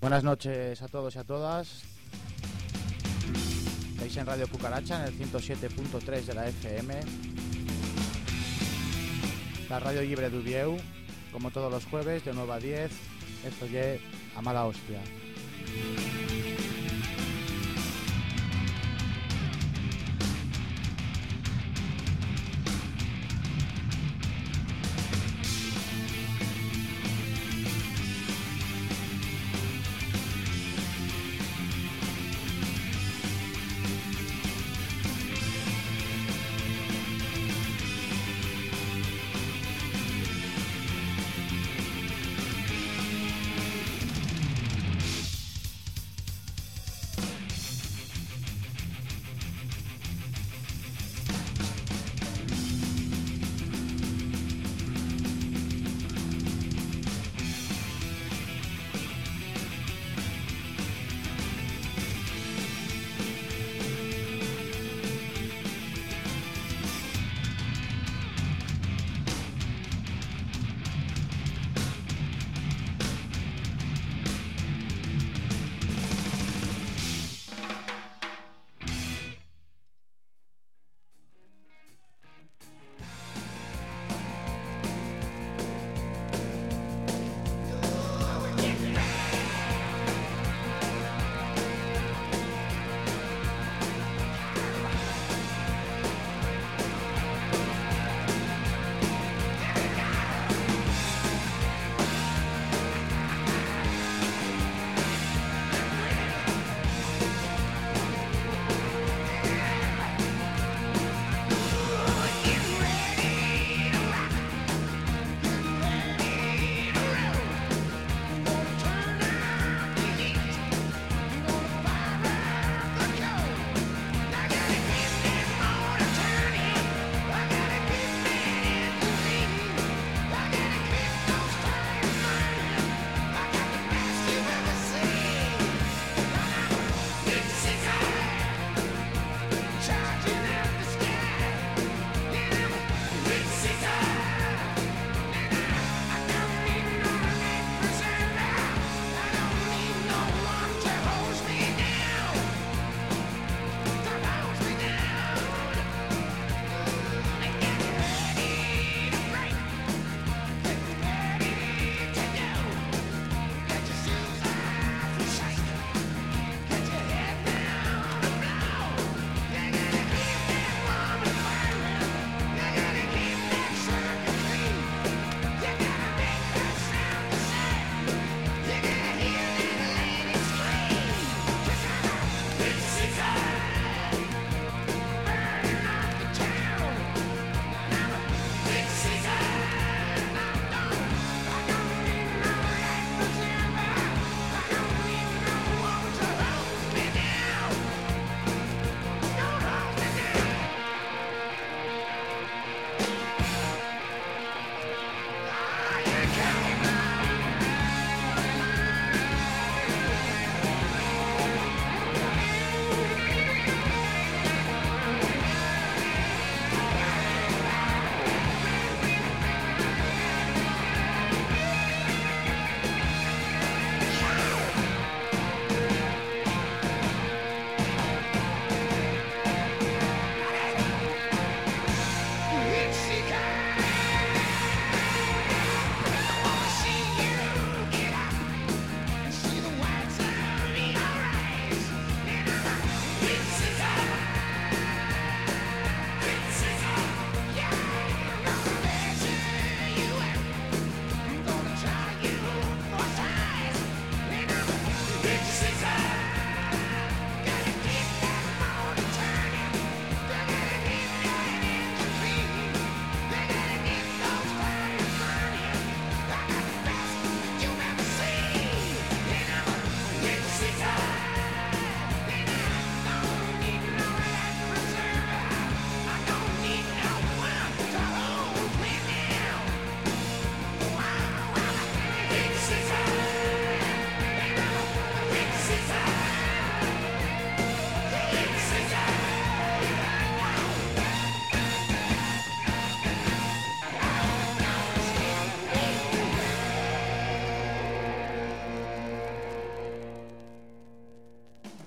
Buenas noches a todos y a todas. Estáis en Radio Cucaracha en el 107.3 de la FM. La radio libre de Ubieu, como todos los jueves de 9 a 10. Esto es a mala hostia.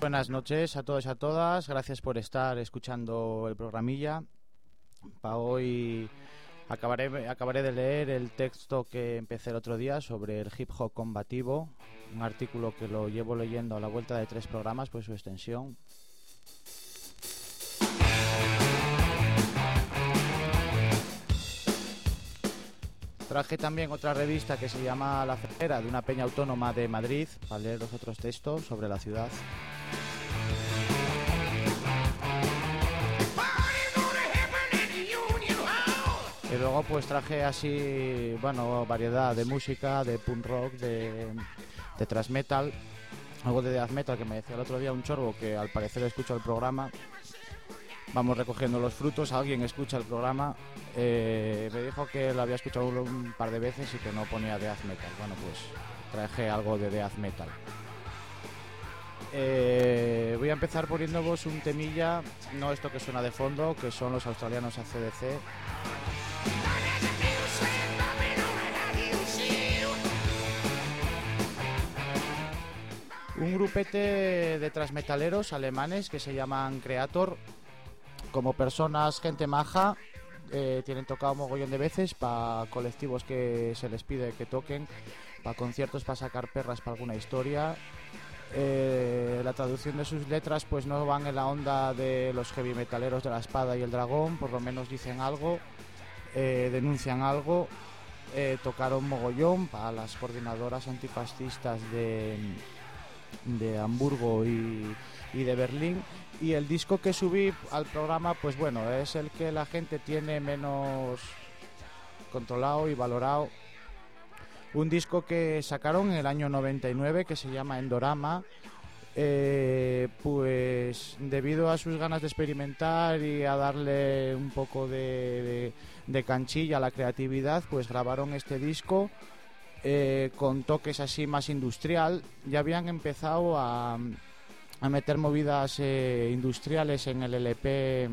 buenas noches a todos y a todas. Gracias por estar escuchando el programilla. Para hoy acabaré de leer el texto que empecé el otro día sobre el hip hop combativo, un artículo que lo llevo leyendo a la vuelta de 3 programas por su extensión. Traje también otra revista que se llama La Ferrera, de una peña autónoma de Madrid, para leer los otros textos sobre la ciudad. Y luego pues traje así, bueno, variedad de música, de punk rock, de thrash metal, algo de death metal, que me decía el otro día un chorbo que al parecer escucha el programa. Vamos recogiendo los frutos, alguien escucha el programa, me dijo que lo había escuchado un par de veces y que no ponía death metal. Bueno, pues traje algo de death metal. Voy a empezar poniéndovos un temilla, no esto que suena de fondo, que son los australianos AC/DC. Un grupete de transmetaleros alemanes que se llaman Creator. Como personas, gente maja, tienen tocado mogollón de veces para colectivos que se les pide que toquen, para conciertos, para sacar perras, para alguna historia. La traducción de sus letras pues no van en la onda de los heavy metaleros de la espada y el dragón, por lo menos dicen algo, denuncian algo. Tocaron mogollón para las coordinadoras antifascistas de Hamburgo y de Berlín. Y el disco que subí al programa, pues bueno, es el que la gente tiene menos controlado y valorado. Un disco que sacaron en el año 99 que se llama Endorama. Pues debido a sus ganas de experimentar y a darle un poco de canchilla a la creatividad, pues grabaron este disco con toques así más industrial. Ya habían empezado a meter movidas industriales en el LP,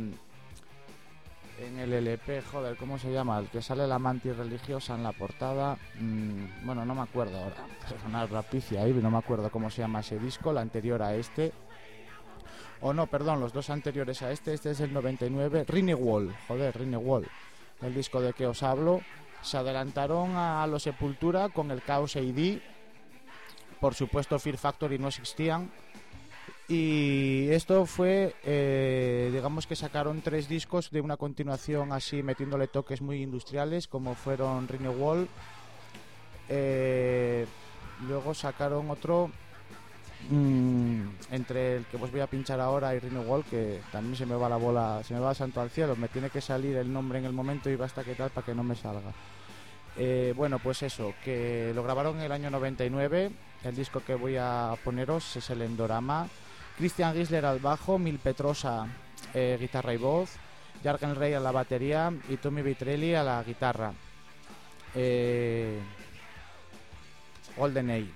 joder, ¿cómo se llama? El que sale la mantis religiosa en la portada. Bueno, no me acuerdo ahora, es una rapicia ahí, no me acuerdo cómo se llama ese disco, el anterior a este. O no, perdón, los dos anteriores a este es el 99, Rinewall, el disco de que os hablo. Se adelantaron a los Sepultura con el Chaos AD. Por supuesto, Fear Factory no existían. Y esto fue, digamos que sacaron 3 discos de una continuación así, metiéndole toques muy industriales, como fueron Rinewall. Luego sacaron otro entre el que os voy a pinchar ahora y Rinewall, que también se me va la bola, se me va el santo al cielo, me tiene que salir el nombre en el momento y basta que tal para que no me salga. Bueno, pues eso, que lo grabaron en el año 99. El disco que voy a poneros es el Endorama. Christian Gisler al bajo, Mil Petrosa guitarra y voz, Jürgen Rey a la batería y Tommy Vitrelli a la guitarra. Golden Age.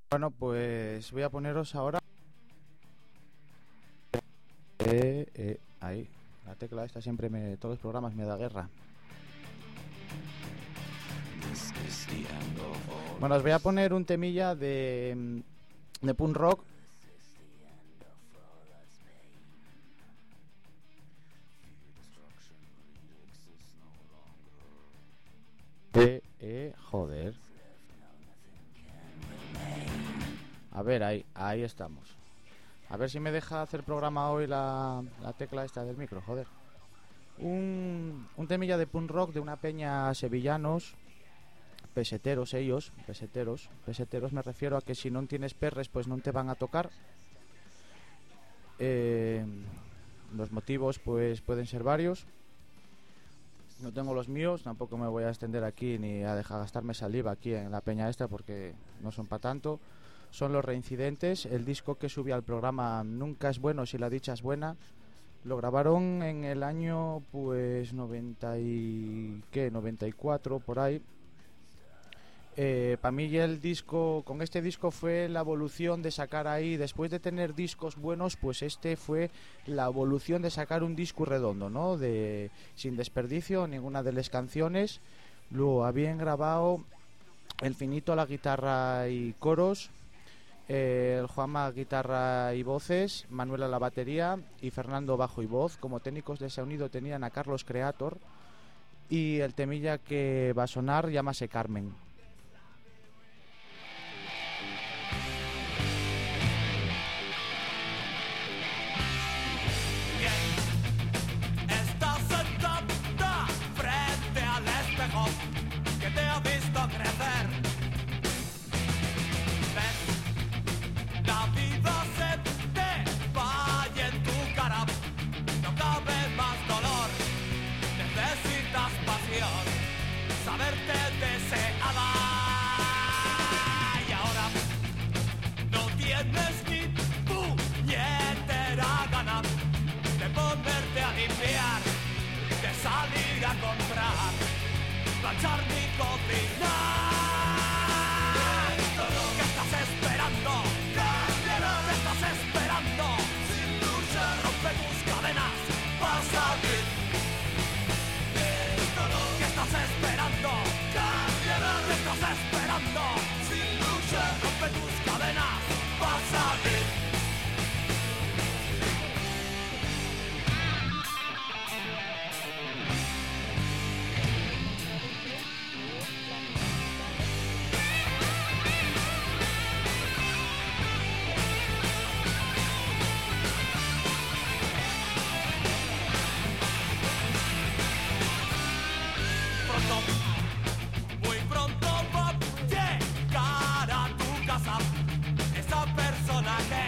Bueno, pues voy a poneros ahora ahí, la tecla esta siempre todos los programas me da guerra. Bueno, os voy a poner un temilla de punk rock. Joder. A ver, ahí estamos. A ver si me deja hacer programa hoy la tecla esta del micro, joder. Un temilla de punk rock de una peña sevillanos, peseteros ellos, peseteros me refiero a que si no tienes perres pues no te van a tocar. Los motivos pues pueden ser varios. No tengo los míos, tampoco me voy a extender aquí ni a dejar gastarme saliva aquí en la peña esta porque no son para tanto. Son los Reincidentes, el disco que subí al programa Nunca es bueno si la dicha es buena. Lo grabaron en el año pues 94 por ahí. Para mí el disco, con este disco fue la evolución de sacar ahí, después de tener discos buenos, pues este fue la evolución de sacar un disco redondo, ¿no? Sin desperdicio ninguna de las canciones. Luego habían grabado el Finito a la guitarra y coros, el Juanma guitarra y voces, Manuel a la batería y Fernando bajo y voz. Como técnicos de sonido tenían a Carlos Creator y el temilla que va a sonar llámase Carmen. Que te ha visto crecer. ¿Ves? La vida se te vaya en tu cara. No cabe más dolor. Necesitas pasión. Saberte deseada. Y ahora no tienes ni puñetera gana de ponerte a limpiar, de salir a comprar, planchar ni cocinar. ¿Qué estás esperando? ¿Qué estás esperando? Sin lucha, rompe tus cadenas, vas a salir. ¿Qué estás esperando? ¿Qué estás esperando? Sin lucha, rompe tus cadenas, vas a salir. Muy pronto va a llegar a tu casa esa persona que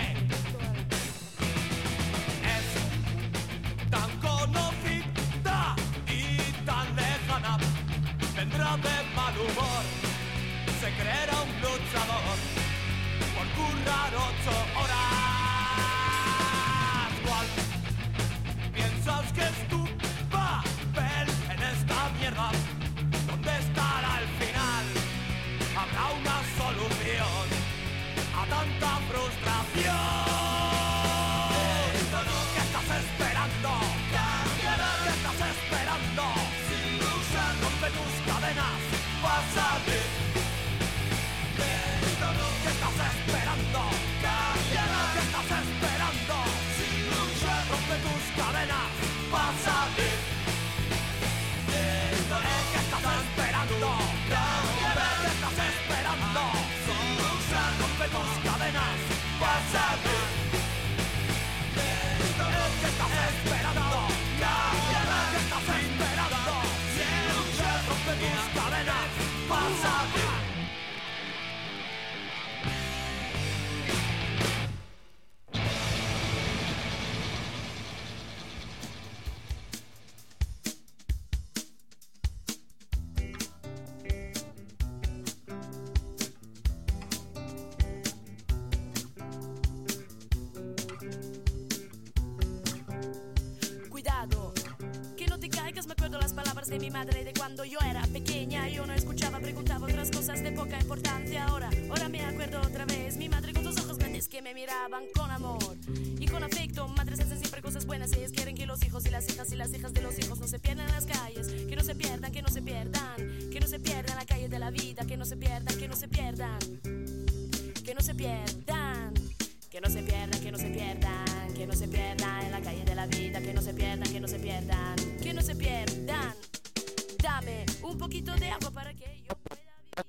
es tan conocida y tan lejana. Vendrá de mal humor, se creerá un luchador por currar 8 horas. ¿Cuál piensas que es tu papel en esta mierda? ¿Dónde estará al final? Habrá una solución a tanta frustración. ¿Qué estás esperando? ¿Qué estás esperando? Sin lucha, rompe tus cadenas, vas a salir. ¿Qué estás esperando? ¿Qué estás esperando? Sin lucha, rompe tus cadenas, vas a salir. ¿Qué estás esperando? ¿Qué estás esperando? Sin lucha, rompe tus cadenas, vas a salir. ¿Qué estás esperando? ¿Qué estás esperando? Sin lucha, rompe tus cadenas, vas a salir. Cuidado, que no te caigas, me acuerdo las palabras de mi madre de cuando yo era pequeña. Yo no escuchaba, preguntaba otras cosas de poca importancia. Ahora me acuerdo recuerdo otra vez mi madre con sus ojos grandes que me miraban con amor y con afecto. Madres hacen siempre cosas buenas, ellas quieren que los hijos y las hijas de los hijos no se pierdan en las calles, que no se pierdan, que no se pierdan, que no se pierdan la calle de la vida, que no se pierdan, que no se pierdan, que no se pierdan, que no se pierdan, que no se pierdan, que no se pierdan en la calle de la vida, que no se pierdan, que no se pierdan, que no se pierdan. Dame un poquito de agua para que yo pueda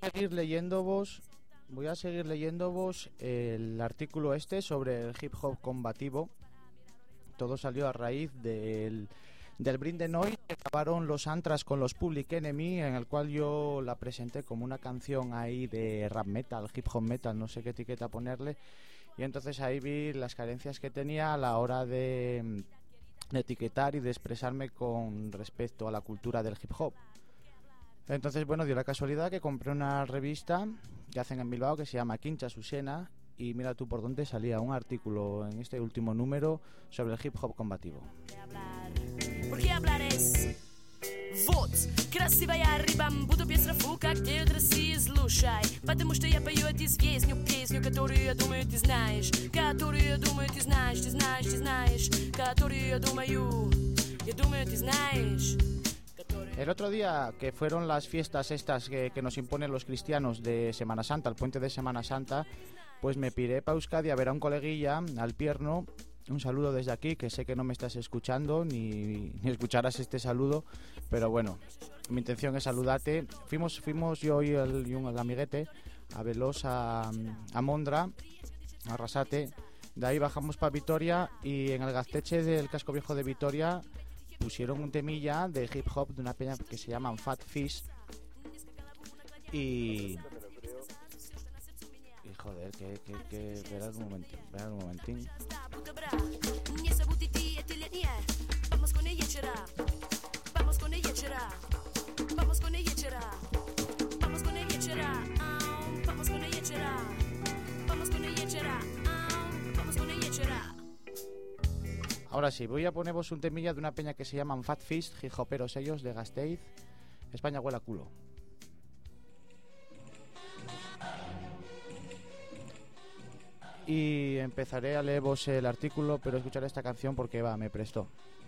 Voy a seguir leyéndovos el artículo sobre el hip hop combativo. Todo salió a raíz del Bring the Noise que grabaron los Antras con los Public Enemy, en el cual yo la presenté como una canción ahí de rap metal, hip hop metal, no sé qué etiqueta ponerle. Y entonces ahí vi las carencias que tenía a la hora de etiquetar y de expresarme con respecto a la cultura del hip hop. Entonces, bueno, dio la casualidad que compré una revista que hacen en Bilbao que se llama Quincha Susena, y mira tú por dónde salía un artículo en este último número sobre el hip hop combativo. Porque hablar es вот, красивая рыба, буду без рафука, где от России слушай, потому что я пою эту песню, которую я думаю ты знаешь, которую я думаю ты знаешь, ты знаешь, ты знаешь, которую я думаю ты знаешь. El otro día, que fueron las fiestas estas que nos imponen los cristianos de Semana Santa, el puente de Semana Santa, pues me piré para Euskadi a ver a un coleguilla, al Pierno. Un saludo desde aquí, que sé que no me estás escuchando ni escucharás este saludo, pero bueno, mi intención es saludarte. Fuimos yo y un amiguete a Veloz, a Mondra, a Arrasate. De ahí bajamos para Vitoria y en el Gazteche del casco viejo de Vitoria pusieron un temilla de hip hop de una peña que se llaman Fat Fish. Y joder, que verás un momentín. Vamos con ella, chera. Vamos con ella, chera. Vamos con ella, chera. Vamos con ella, chera. Vamos con ella, chera. Vamos con ella, chera. Vamos con ella, chera. Ahora sí, voy a poneros un temilla de una peña que se llaman Fat Fish, hijoperos ellos, de Gasteiz. España huele a culo. Y empezaré a leeros el artículo, pero escucharé esta canción porque me prestó.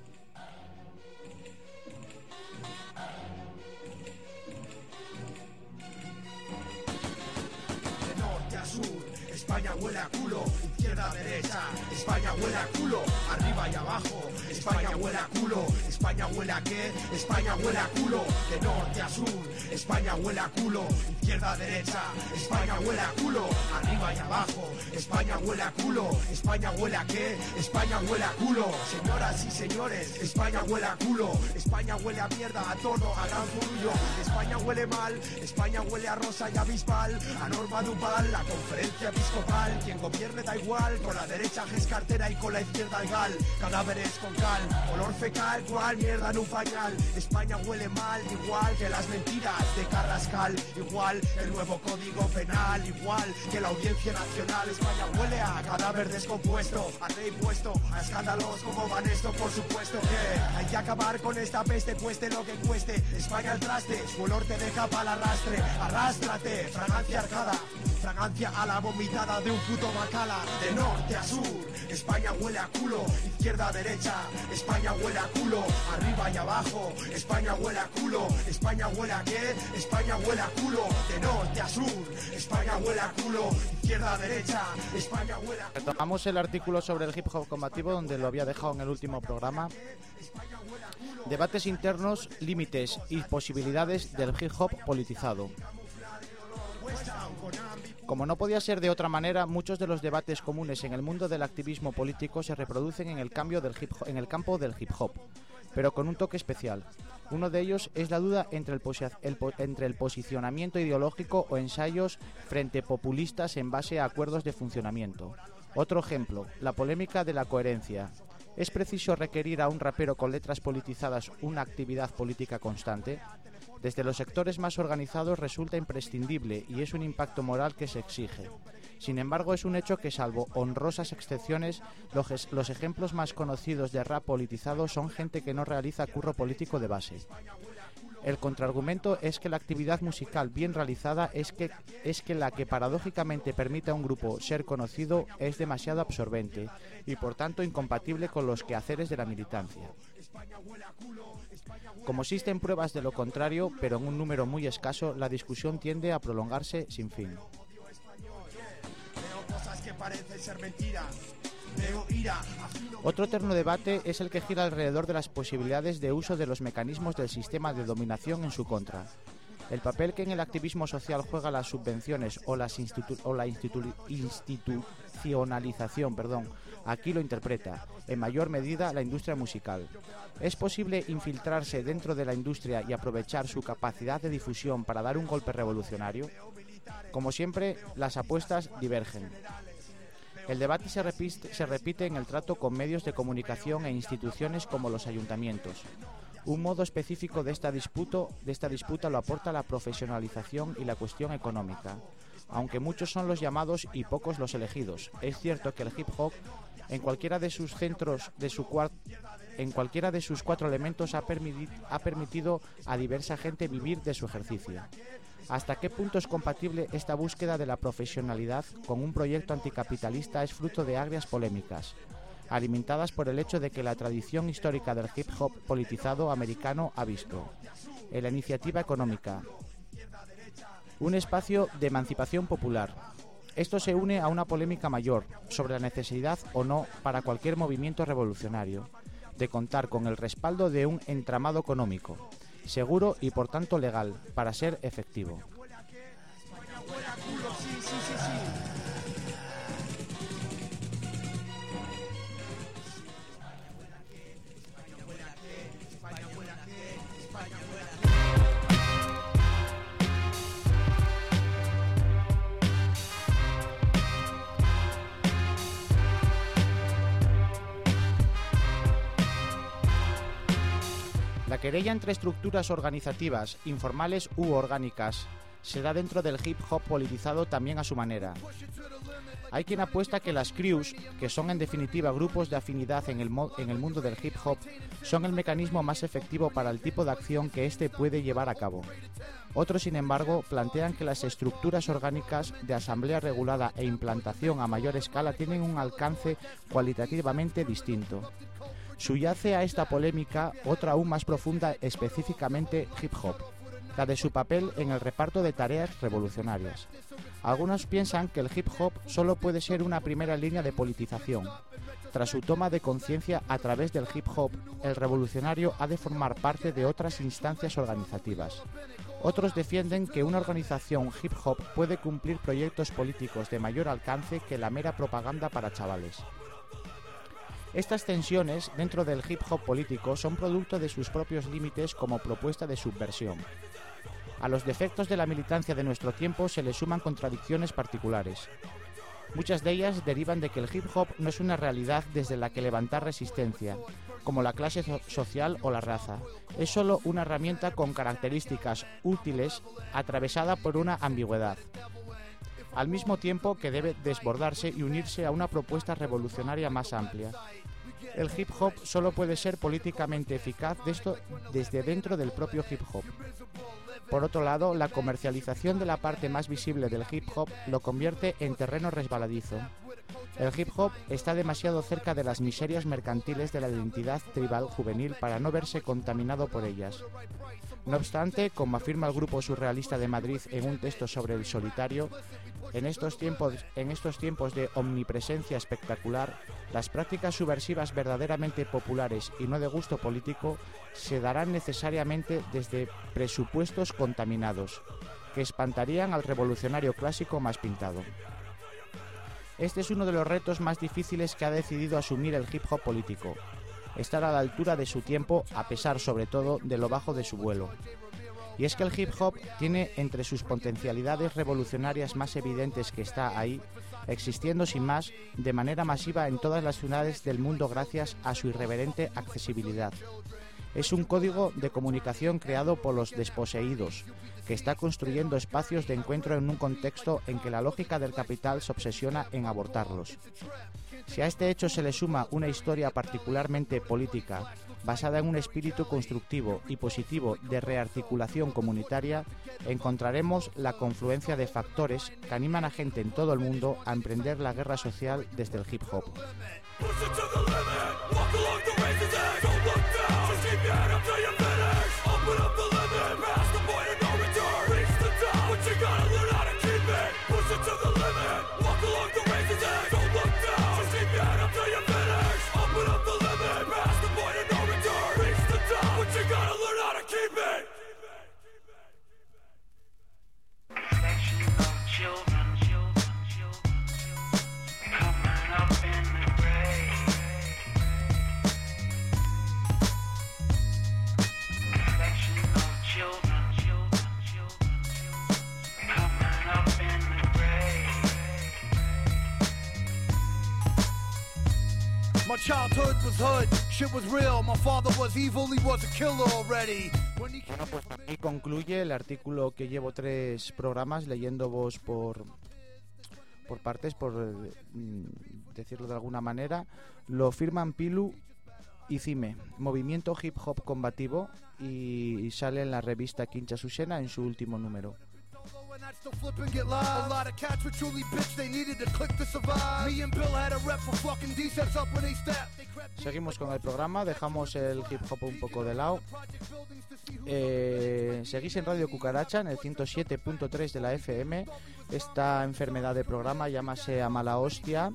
De norte a sur, España huele a culo. Izquierda a derecha, España huele a culo. Arriba y abajo, España huele a culo. España huele a qué, España huele a culo. De norte a sur, España huele a culo. Izquierda a derecha, España huele a culo. Arriba y abajo, España huele a culo. España huele a qué, España huele a culo. Señoras y señores, España huele a culo. España huele a mierda, a todo, a gran furullo. España huele mal, España huele a rosa y a bisbal. A Norma Duval, la conferencia episcopal. Quien gobierne da igual, con la derecha es cartera y con la izquierda el gal. Cadáveres con cal, olor fecal, cual mierda en un pañal. España huele mal, igual que las mentiras de Carrascal. Igual que el nuevo código penal, igual que la audiencia nacional. España huele a cadáver descompuesto, a rey puesto, a escándalos como van esto, por supuesto que hay que acabar con esta peste, cueste lo que cueste. España al traste, su olor te deja para el arrastre. Arrástrate, fragancia arcada, fragancia a la vomitada de un puto bacala. De norte a sur, España huele a culo. Izquierda a derecha, España huele a culo. Arriba y abajo, España huele a culo. España huele a qué, España huele a culo. De norte a sur, España huele a culo. Izquierda a derecha, España huele a culo. Retomamos el artículo sobre el hip hop combativo donde lo había dejado en el último programa. Debates internos, límites y posibilidades del hip hop politizado. Como no podía ser de otra manera, muchos de los debates comunes en el mundo del activismo político se reproducen en el campo del hip hop, pero con un toque especial. Uno de ellos es la duda entre el posicionamiento ideológico o ensayos frente populistas en base a acuerdos de funcionamiento. Otro ejemplo, la polémica de la coherencia. ¿Es preciso requerir a un rapero con letras politizadas una actividad política constante? Desde los sectores más organizados resulta imprescindible y es un impacto moral que se exige. Sin embargo, es un hecho que, salvo honrosas excepciones, los ejemplos más conocidos de rap politizado son gente que no realiza curro político de base. El contraargumento es que la actividad musical bien realizada es que la que paradójicamente permite a un grupo ser conocido es demasiado absorbente y por tanto incompatible con los quehaceres de la militancia. Como existen pruebas de lo contrario, pero en un número muy escaso, la discusión tiende a prolongarse sin fin. Otro eterno debate es el que gira alrededor de las posibilidades de uso de los mecanismos del sistema de dominación en su contra. El papel que en el activismo social juega las subvenciones o la institucionalización, aquí lo interpreta, en mayor medida, la industria musical. ¿Es posible infiltrarse dentro de la industria y aprovechar su capacidad de difusión para dar un golpe revolucionario? Como siempre, las apuestas divergen. El debate se repite en el trato con medios de comunicación e instituciones como los ayuntamientos. Un modo específico de esta disputa lo aporta la profesionalización y la cuestión económica. Aunque muchos son los llamados y pocos los elegidos, es cierto que el hip hop, en cualquiera de sus cuatro elementos, ha permitido a diversa gente vivir de su ejercicio. ¿Hasta qué punto es compatible esta búsqueda de la profesionalidad con un proyecto anticapitalista es fruto de agrias polémicas, alimentadas por el hecho de que la tradición histórica del hip hop politizado americano ha visto en la iniciativa económica un espacio de emancipación popular? Esto se une a una polémica mayor sobre la necesidad o no para cualquier movimiento revolucionario de contar con el respaldo de un entramado económico seguro y por tanto legal para ser efectivo. La querella entre estructuras organizativas, informales u orgánicas, se da dentro del hip hop politizado también a su manera. Hay quien apuesta que las crews, que son en definitiva grupos de afinidad en el mundo del hip hop, son el mecanismo más efectivo para el tipo de acción que éste puede llevar a cabo. Otros, sin embargo, plantean que las estructuras orgánicas de asamblea regulada e implantación a mayor escala tienen un alcance cualitativamente distinto. Subyace a esta polémica otra aún más profunda, específicamente hip hop, la de su papel en el reparto de tareas revolucionarias. Algunos piensan que el hip hop solo puede ser una primera línea de politización. Tras su toma de conciencia a través del hip hop, el revolucionario ha de formar parte de otras instancias organizativas. Otros defienden que una organización hip hop puede cumplir proyectos políticos de mayor alcance que la mera propaganda para chavales. Estas tensiones dentro del hip hop político son producto de sus propios límites como propuesta de subversión. A los defectos de la militancia de nuestro tiempo se le suman contradicciones particulares. Muchas de ellas derivan de que el hip hop no es una realidad desde la que levantar resistencia, como la clase social o la raza. Es solo una herramienta con características útiles atravesada por una ambigüedad, al mismo tiempo que debe desbordarse y unirse a una propuesta revolucionaria más amplia. El hip hop solo puede ser políticamente eficaz desde dentro del propio hip hop. Por otro lado, la comercialización de la parte más visible del hip hop lo convierte en terreno resbaladizo. El hip hop está demasiado cerca de las miserias mercantiles de la identidad tribal juvenil para no verse contaminado por ellas. No obstante, como afirma el grupo surrealista de Madrid en un texto sobre el solitario, en estos tiempos de omnipresencia espectacular, las prácticas subversivas verdaderamente populares y no de gusto político se darán necesariamente desde presupuestos contaminados, que espantarían al revolucionario clásico más pintado. Este es uno de los retos más difíciles que ha decidido asumir el hip hop político: estar a la altura de su tiempo, a pesar sobre todo de lo bajo de su vuelo. Y es que el hip hop tiene entre sus potencialidades revolucionarias más evidentes que está ahí, existiendo sin más, de manera masiva en todas las ciudades del mundo gracias a su irreverente accesibilidad. Es un código de comunicación creado por los desposeídos, que está construyendo espacios de encuentro en un contexto en que la lógica del capital se obsesiona en abortarlos. Si a este hecho se le suma una historia particularmente política, basada en un espíritu constructivo y positivo de rearticulación comunitaria, encontraremos la confluencia de factores que animan a gente en todo el mundo a emprender la guerra social desde el hip hop. My childhood was hood, shit was real, my father was evil, he was a killer already. Bueno, pues aquí concluye el artículo que llevo 3 programas leyéndovos por partes, por decirlo de alguna manera. Lo firman Pilu y Cime, Movimiento Hip Hop Combativo, y sale en la revista Quincha Susena en su último número. Seguimos con el programa, dejamos el hip hop un poco de lado. Seguís en Radio Cucaracha en el 107.3 de la FM. Esta enfermedad de programa llámase a mala hostia.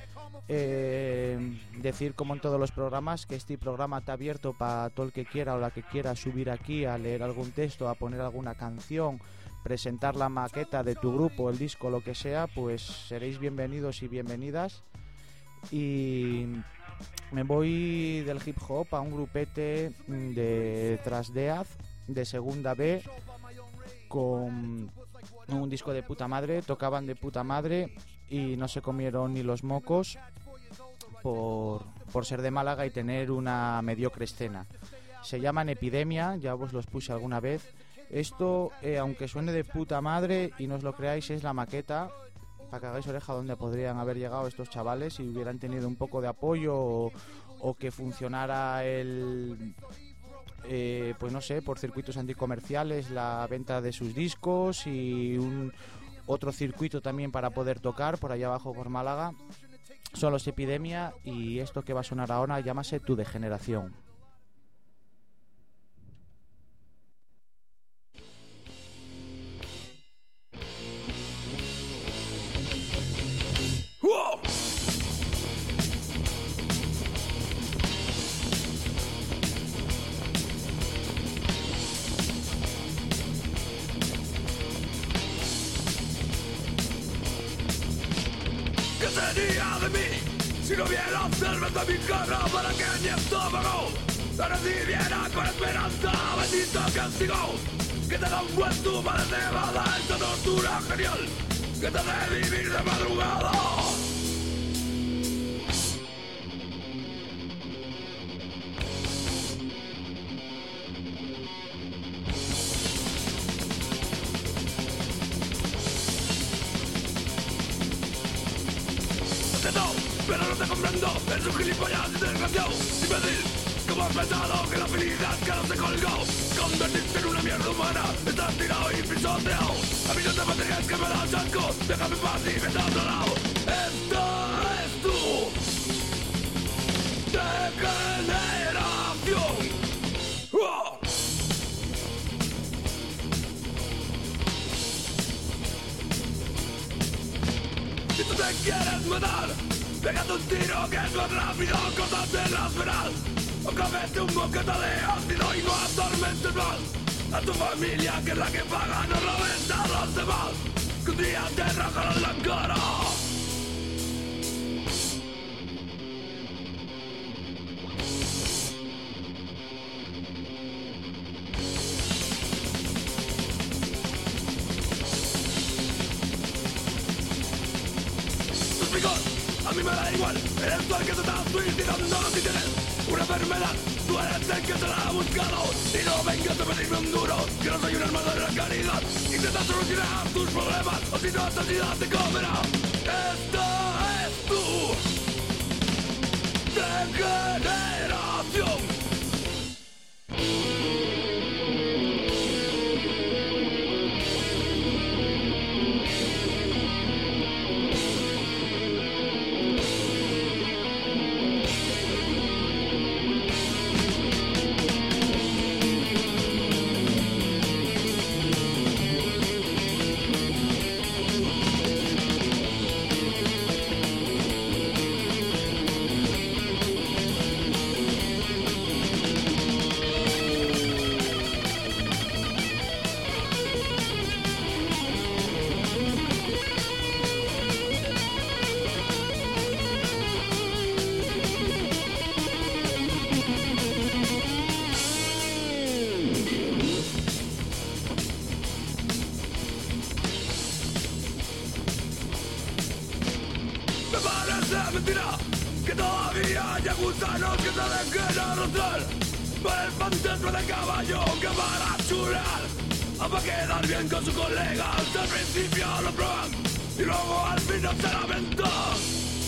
Decir, como en todos los programas, que este programa está abierto para todo el que quiera o la que quiera subir aquí a leer algún texto, a poner alguna canción, presentar la maqueta de tu grupo, el disco, lo que sea, pues seréis bienvenidos y bienvenidas. Y me voy del hip hop a un grupete de Trasdeaz, de segunda B, con un disco de puta madre. Tocaban de puta madre y no se comieron ni los mocos por ser de Málaga y tener una mediocre escena. Se llaman Epidemia, ya os los puse alguna vez. Esto, aunque suene de puta madre y no os lo creáis, es la maqueta, para que hagáis oreja donde podrían haber llegado estos chavales si hubieran tenido un poco de apoyo o que funcionara el... pues no sé, por circuitos anticomerciales la venta de sus discos y otro circuito también para poder tocar por allá abajo por Málaga. Son los Epidemia y esto que va a sonar ahora llámase Tu Degeneración. Whoa! ¿Qué sería de mí si no hubiera cerveza en mi cara para que mi estómago la recibiera con esperanza? Bendito castigo que te da un buen tubo de cebada, esta tortura genial que te hace vivir de madrugada. Pero no te comprendo, eres un gilipollas y desgraciado, imbécil. ¿Cómo has pensado que la felicidad que no se colgó? Convertirte en una mierda humana, estás tirado y pisoteado. A mí no te pertenezcas que me das asco, déjame en paz y vete a otro lado. Esta es tu degeneración. ¡Oh! Si tú te quieres matar, pégate un tiro que es más rápido, córtate las venas. O cómete un boquete de ácido y no atormentes más a tu familia, que es la que paga, no robes a los demás, que un día te rajarán la cara. A mí me da igual, eres tú el que te está suicidando. Si tienes una enfermedad, tú eres el que te la ha buscado. Y no vengas a pedirme un duro, que no soy un hermano de la caridad. Intenta solucionar tus problemas, o si no, esta ciudad te comerá. Esta es tu generación. Mentira, que todavía haya gusanos que se dejen arrastrar por el fantasma del caballo que para chular, para quedar bien con sus colegas. Al principio lo prueban y luego al final se lamentan.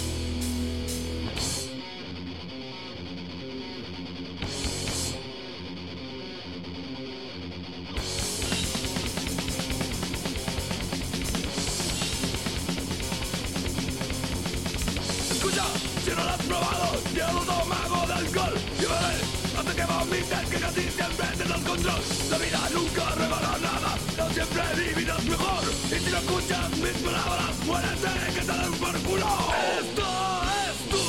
Si no lo has probado, llevo dos magos de alcohol y bebé hasta que vomites, que casi siempre tendrás control. La vida nunca regala nada, no siempre vivirás mejor. Y si no escuchas mis palabras, muérete que te den por culo. Esto es tu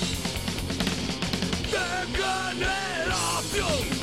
degeneración.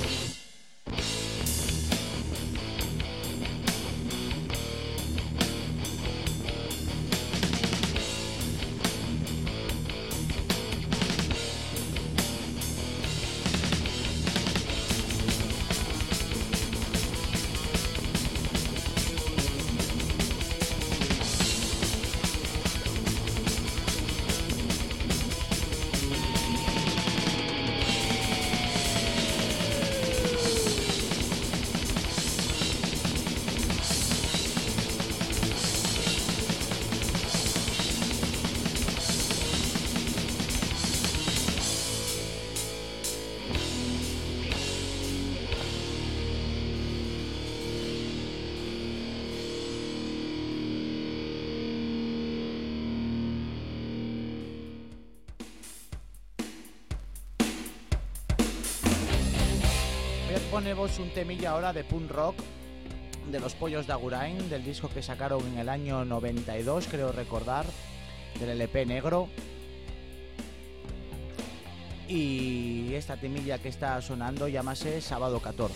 Ponemos un temilla ahora de punk rock de los Pollos de Agurain, del disco que sacaron en el año 92, creo recordar, del LP negro. Y esta temilla que está sonando llámase Sábado 14.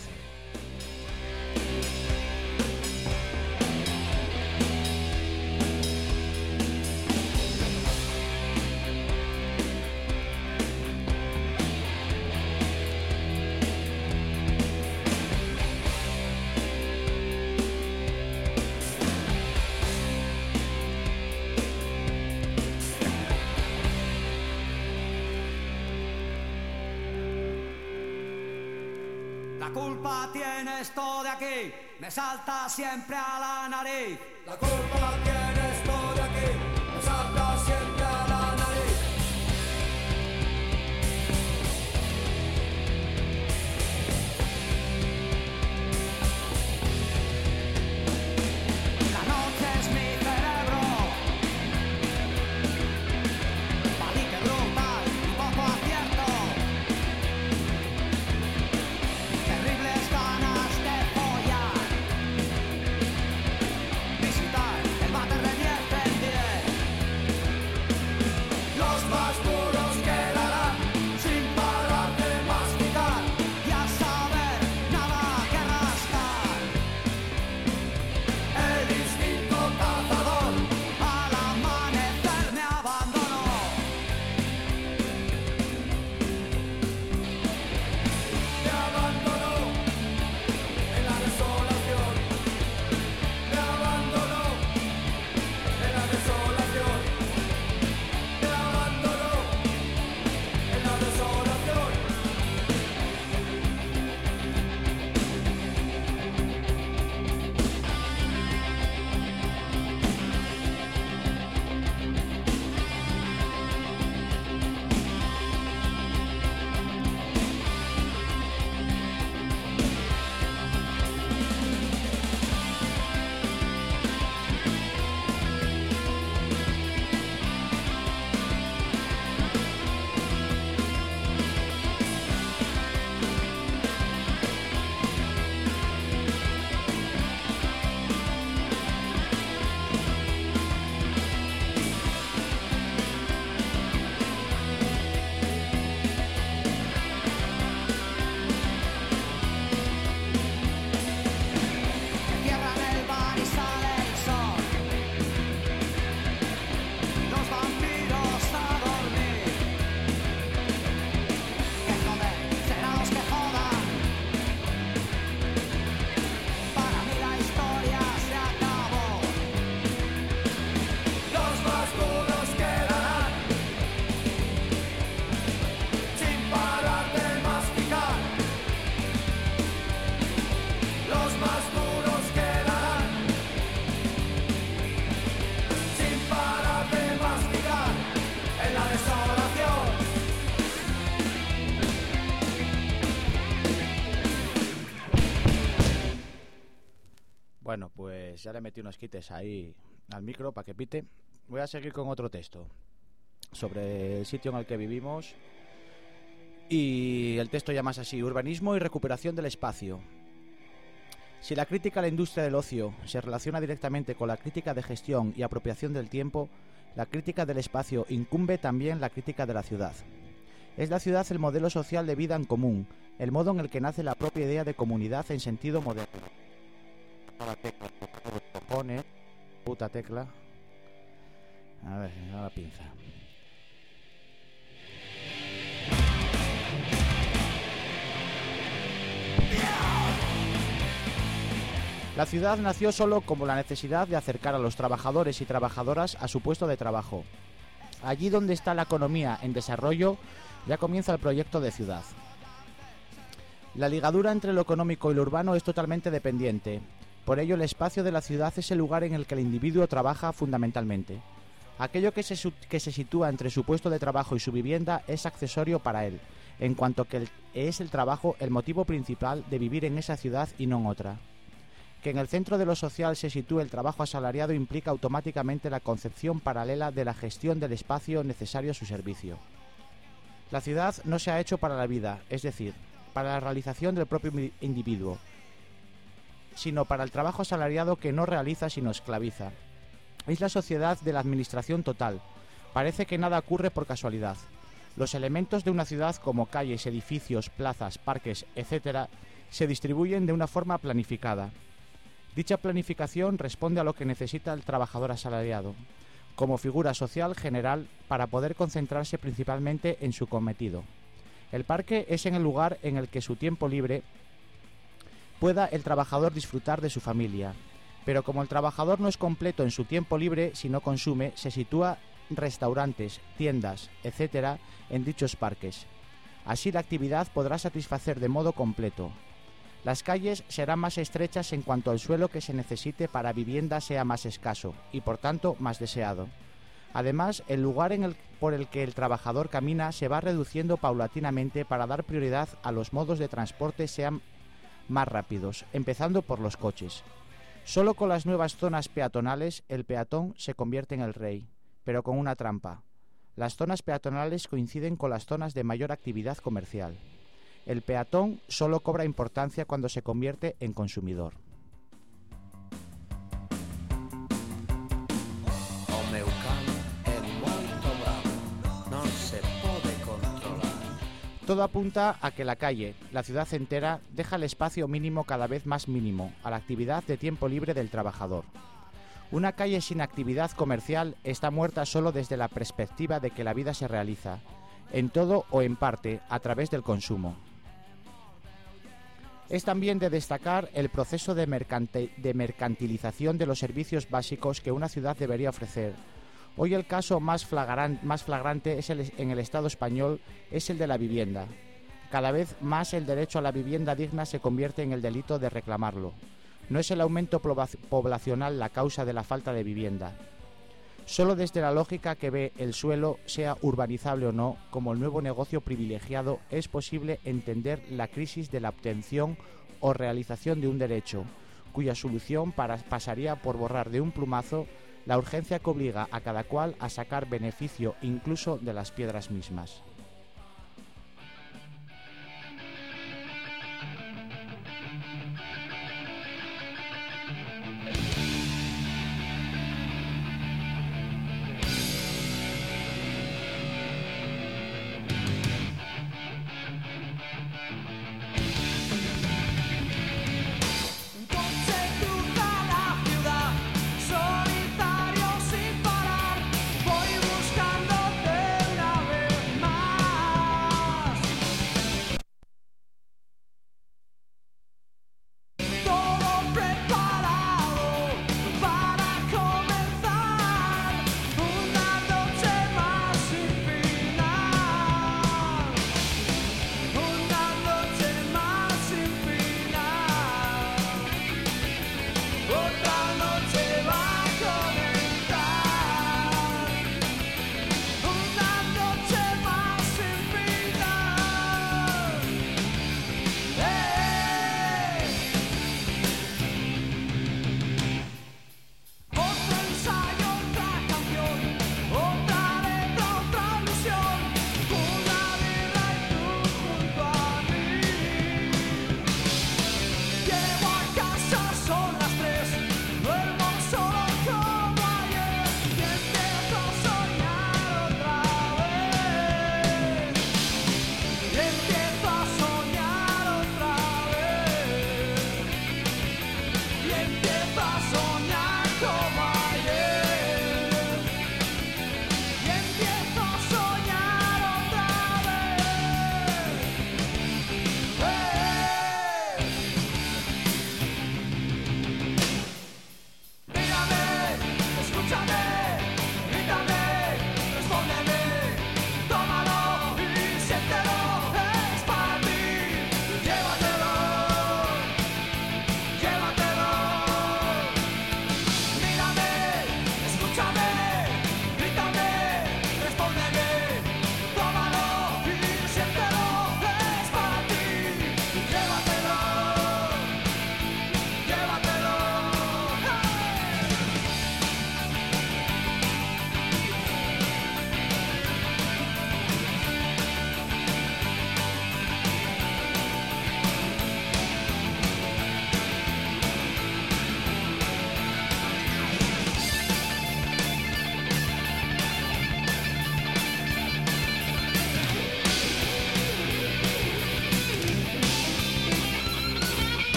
La culpa tiene esto de aquí, me salta siempre a la nariz. La culpa tiene esto de aquí, me salta siempre a la nariz. La noche es mi cerebro, palique brutal y poco acierto. Terribles ganas de follar, visitar Bueno, pues ya le metí unos quites ahí al micro para que pite. Voy a seguir con otro texto sobre el sitio en el que vivimos. Y el texto llama así: urbanismo y recuperación del espacio. Si la crítica a la industria del ocio se relaciona directamente con la crítica de gestión y apropiación del tiempo, la crítica del espacio incumbe también la crítica de la ciudad. Es la ciudad el modelo social de vida en común, el modo en el que nace la propia idea de comunidad en sentido moderno. La tecla, cojones, puta tecla. A ver, a la pinza. La ciudad nació solo como la necesidad de acercar a los trabajadores y trabajadoras a su puesto de trabajo. Allí donde está la economía en desarrollo, ya comienza el proyecto de ciudad. La ligadura entre lo económico y lo urbano es totalmente dependiente. Por ello, el espacio de la ciudad es el lugar en el que el individuo trabaja fundamentalmente. Aquello que se sitúa entre su puesto de trabajo y su vivienda es accesorio para él, en cuanto que es el trabajo el motivo principal de vivir en esa ciudad y no en otra. Que en el centro de lo social se sitúe el trabajo asalariado implica automáticamente la concepción paralela de la gestión del espacio necesario a su servicio. La ciudad no se ha hecho para la vida, es decir, para la realización del propio individuo, sino para el trabajo asalariado que no realiza sino esclaviza. Es la sociedad de la administración total. Parece que nada ocurre por casualidad. Los elementos de una ciudad como calles, edificios, plazas, parques, etc., se distribuyen de una forma planificada. Dicha planificación responde a lo que necesita el trabajador asalariado, como figura social general para poder concentrarse principalmente en su cometido. El parque es en el lugar en el que su tiempo libre pueda el trabajador disfrutar de su familia, pero como el trabajador no es completo en su tiempo libre si no consume, se sitúa restaurantes, tiendas, etc. en dichos parques. Así la actividad podrá satisfacer de modo completo. Las calles serán más estrechas en cuanto al suelo que se necesite para vivienda sea más escaso y por tanto más deseado. Además, el lugar por el que el trabajador camina se va reduciendo paulatinamente para dar prioridad a los modos de transporte sean más rápidos, empezando por los coches. Solo con las nuevas zonas peatonales el peatón se convierte en el rey, pero con una trampa. Las zonas peatonales coinciden con las zonas de mayor actividad comercial. El peatón solo cobra importancia cuando se convierte en consumidor. O meu can é moito bravo, non se pode controlar. Todo apunta a que la calle, la ciudad entera, deja el espacio mínimo cada vez más mínimo a la actividad de tiempo libre del trabajador. Una calle sin actividad comercial está muerta solo desde la perspectiva de que la vida se realiza, en todo o en parte, a través del consumo. Es también de destacar el proceso de mercantilización de los servicios básicos que una ciudad debería ofrecer. Hoy el caso más flagrante en el Estado español es el de la vivienda. Cada vez más el derecho a la vivienda digna se convierte en el delito de reclamarlo. No es el aumento poblacional la causa de la falta de vivienda. Solo desde la lógica que ve el suelo, sea urbanizable o no, como el nuevo negocio privilegiado, es posible entender la crisis de la obtención o realización de un derecho, cuya solución pasaría por borrar de un plumazo la urgencia que obliga a cada cual a sacar beneficio incluso de las piedras mismas. Solitario sin parar, voy buscándote una vez más.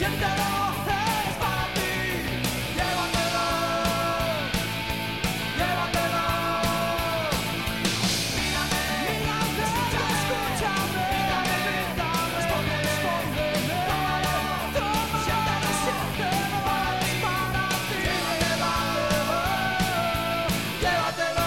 siéntelo, es para ti. Llévatelo, llévatelo. Mírame, escúchame, respóndeme, tómalo, siéntelo, es para ti. Llévatelo.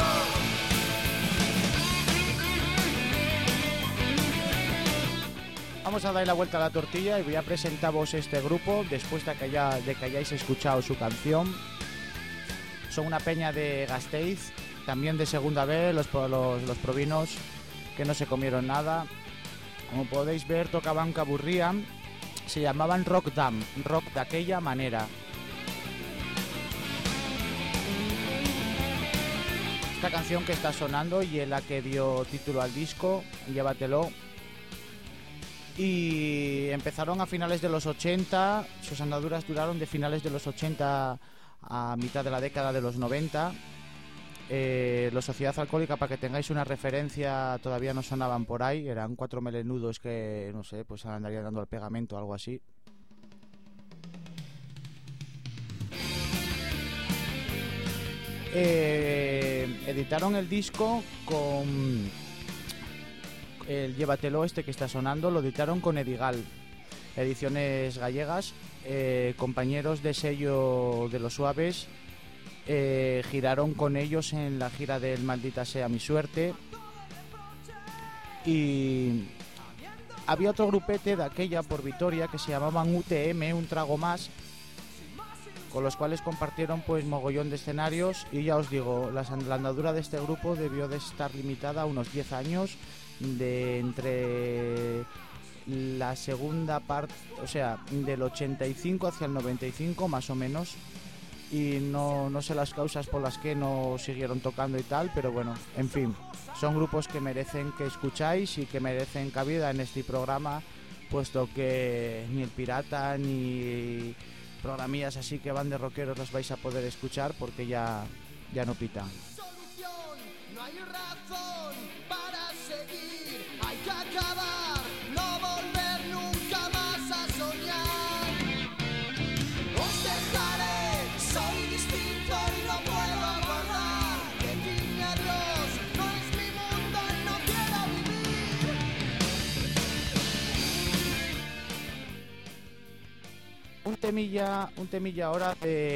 Vamos a darle la vuelta a la tortilla y voy a presentaros este grupo después de que hayáis escuchado su canción. Son una peña de Gasteiz, también de segunda B, los provinos que no se comieron nada. Como podéis ver, tocaban que aburrían. Se llamaban Rock Dam, rock de aquella manera. Esta canción que está sonando y es la que dio título al disco, Llévatelo. Y empezaron a finales de los 80, sus andaduras duraron de finales de los 80 a mitad de la década de los 90. Los Sociedad Alcohólica, para que tengáis una referencia, todavía no sonaban por ahí, eran 4 melenudos que, no sé, pues andarían dando al pegamento o algo así. Editaron el disco con el Llévatelo, este que está sonando, lo editaron con Edigal, ediciones gallegas, compañeros de sello de Los Suaves, giraron con ellos en la gira del Maldita Sea Mi Suerte. Y había otro grupete de aquella por Vitoria que se llamaban UTM, Un Trago Más, con los cuales compartieron pues mogollón de escenarios. Y ya os digo, la andadura de este grupo debió de estar limitada a unos 10 años, de entre la segunda parte, o sea, del 85 hacia el 95 más o menos. Y no sé las causas por las que no siguieron tocando y tal, pero bueno, en fin, son grupos que merecen que escucháis y que merecen cabida en este programa, puesto que ni el Pirata ni programillas así que van de rockeros los vais a poder escuchar porque ya no pitan. No hay razón para seguir, hay que acabar, no volver nunca más a soñar. Os dejaré, soy distinto y no puedo aguardar. Decidme adiós, no es mi mundo y no quiero vivir. Un temilla ahora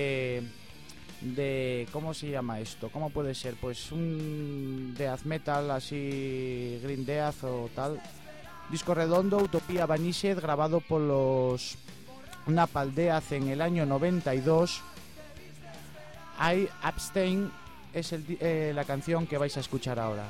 de ¿cómo se llama esto? ¿Cómo puede ser? Pues un death metal así, green death o tal. Disco redondo, Utopía Vanished, grabado por los Napalm Death en el año 92. I Abstain es la canción que vais a escuchar ahora.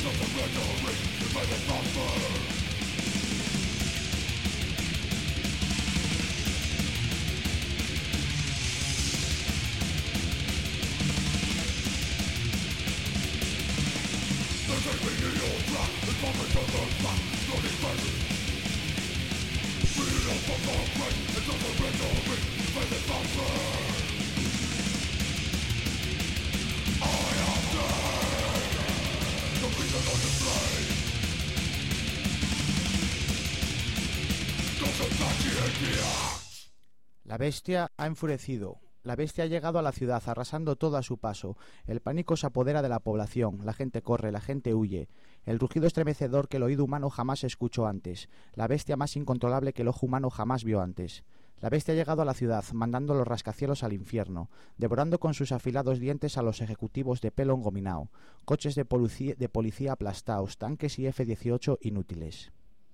La bestia ha enfurecido. La bestia ha llegado a la ciudad, arrasando todo a su paso. El pánico se apodera de la población. La gente corre, la gente huye. El rugido estremecedor que el oído humano jamás escuchó antes. La bestia más incontrolable que el ojo humano jamás vio antes. La bestia ha llegado a la ciudad, mandando los rascacielos al infierno, devorando con sus afilados dientes a los ejecutivos de pelo engominao, coches de policía aplastados, tanques y F-18 inútiles.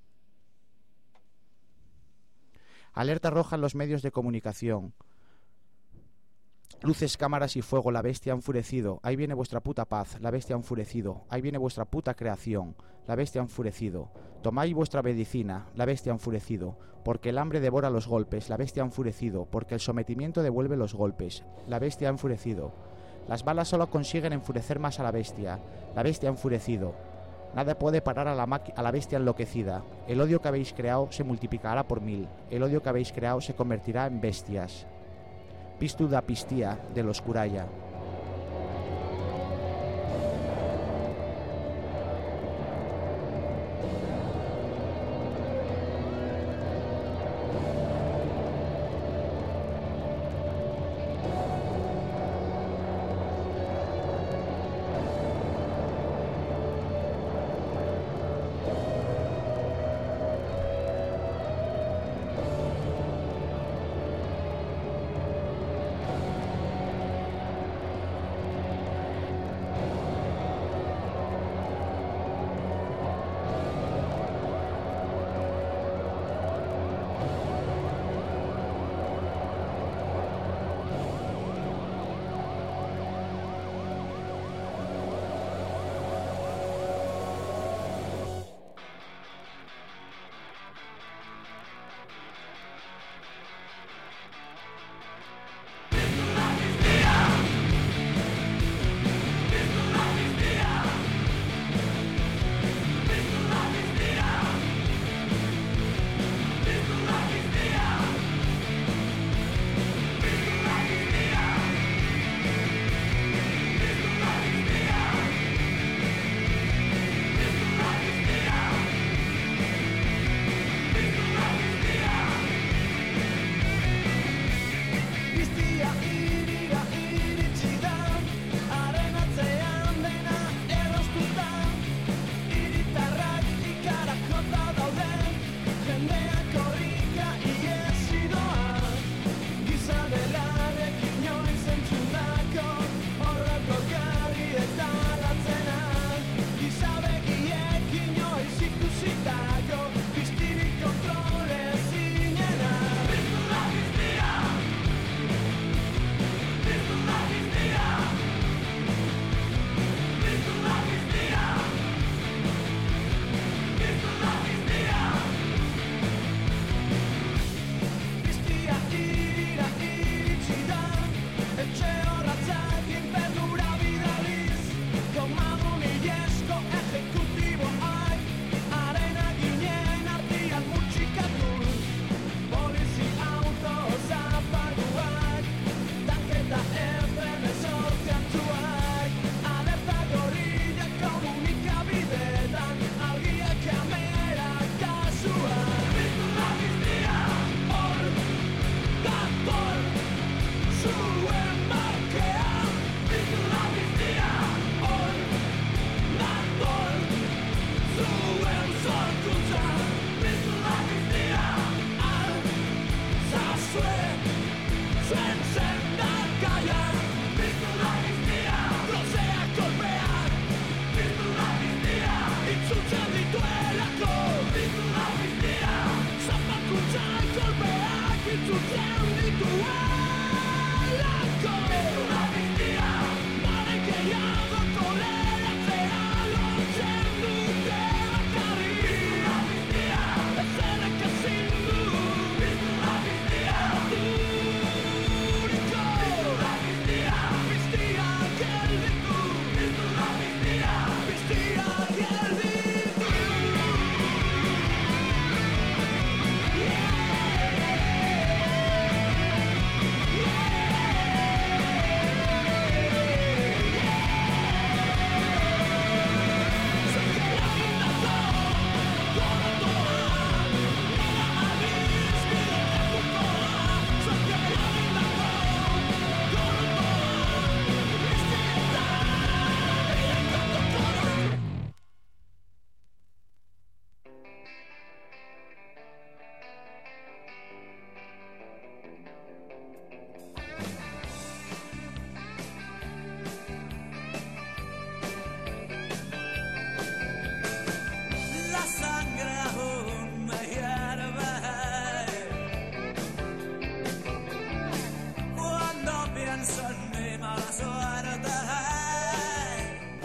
Alerta roja en los medios de comunicación. Luces, cámaras y fuego. La bestia ha enfurecido. Ahí viene vuestra puta paz. La bestia ha enfurecido. Ahí viene vuestra puta creación. La bestia ha enfurecido. Tomad vuestra medicina. La bestia ha enfurecido. Porque el hambre devora los golpes. La bestia ha enfurecido. Porque el sometimiento devuelve los golpes. La bestia ha enfurecido. Las balas solo consiguen enfurecer más a la bestia. La bestia ha enfurecido. Nada puede parar a la bestia enloquecida. El odio que habéis creado se multiplicará por 1000. El odio que habéis creado se convertirá en bestias. Pistu da Pistía de los Kuraya.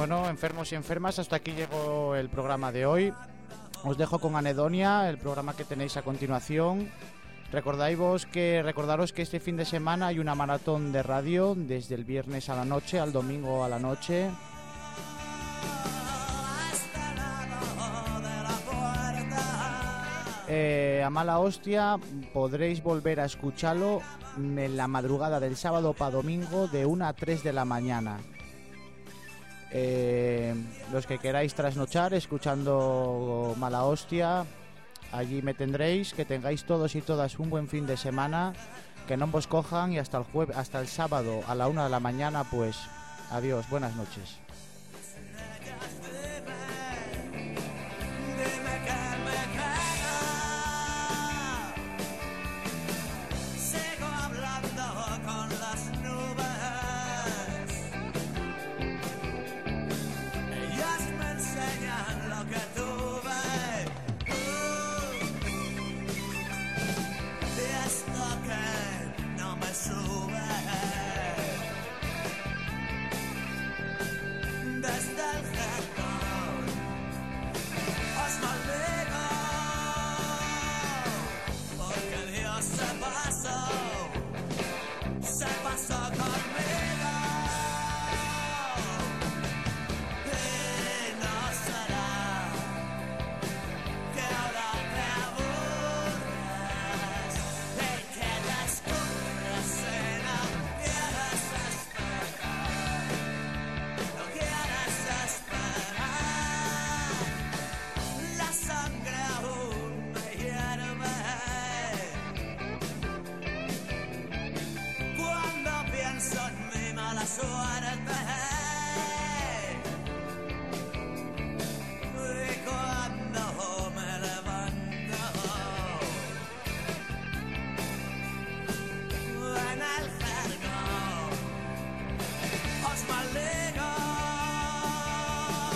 Bueno, enfermos y enfermas, hasta aquí llegó el programa de hoy. Os dejo con Anedonia, el programa que tenéis a continuación. Recordaros que este fin de semana hay una maratón de radio desde el viernes a la noche al domingo a la noche. A mala hostia podréis volver a escucharlo en la madrugada del sábado para domingo de 1 a 3 de la mañana. Los que queráis trasnochar escuchando Mala Hostia, allí me tendréis. Que tengáis todos y todas un buen fin de semana, que no os cojan, y hasta el sábado a la 1 de la mañana, pues adiós, buenas noches.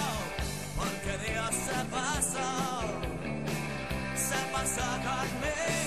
Se pasa conmigo.